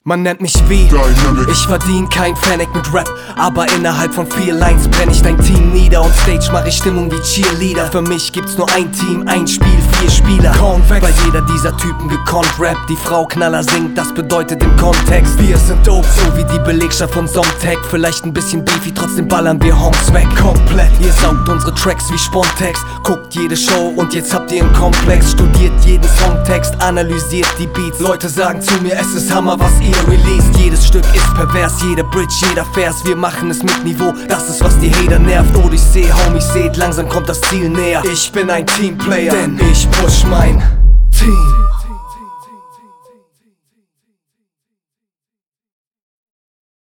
Man nennt mich wie Dynamic. Ich verdien kein Pfennig mit Rap, aber innerhalb von 4 Lines brenn ich dein Team nieder. On Stage mach ich Stimmung wie Cheerleader. Für mich gibt's nur ein Team, ein Spiel, 4 Spieler. Convex. Bei jeder dieser Typen gekonnt Rap. Die Frau Knaller singt, das bedeutet im Kontext wir sind dope, so wie die Belegschaft von Somtech. Vielleicht ein bisschen beefy, trotzdem ballern wir Honks weg. Komplett, ihr saugt unsere Tracks wie Spontext. Guckt jede Show und jetzt habt ihr einen Komplex. Studiert jeden Songtext, analysiert die Beats. Leute sagen zu mir, es ist Hammer, was ihr released. Jedes Stück ist pervers, jede Bridge, jeder Vers. Wir machen es mit Niveau, das ist was die Hater nervt. Odyssee, Homies, seht, langsam kommt das Ziel näher. Ich bin ein Teamplayer, denn ich push mein Team.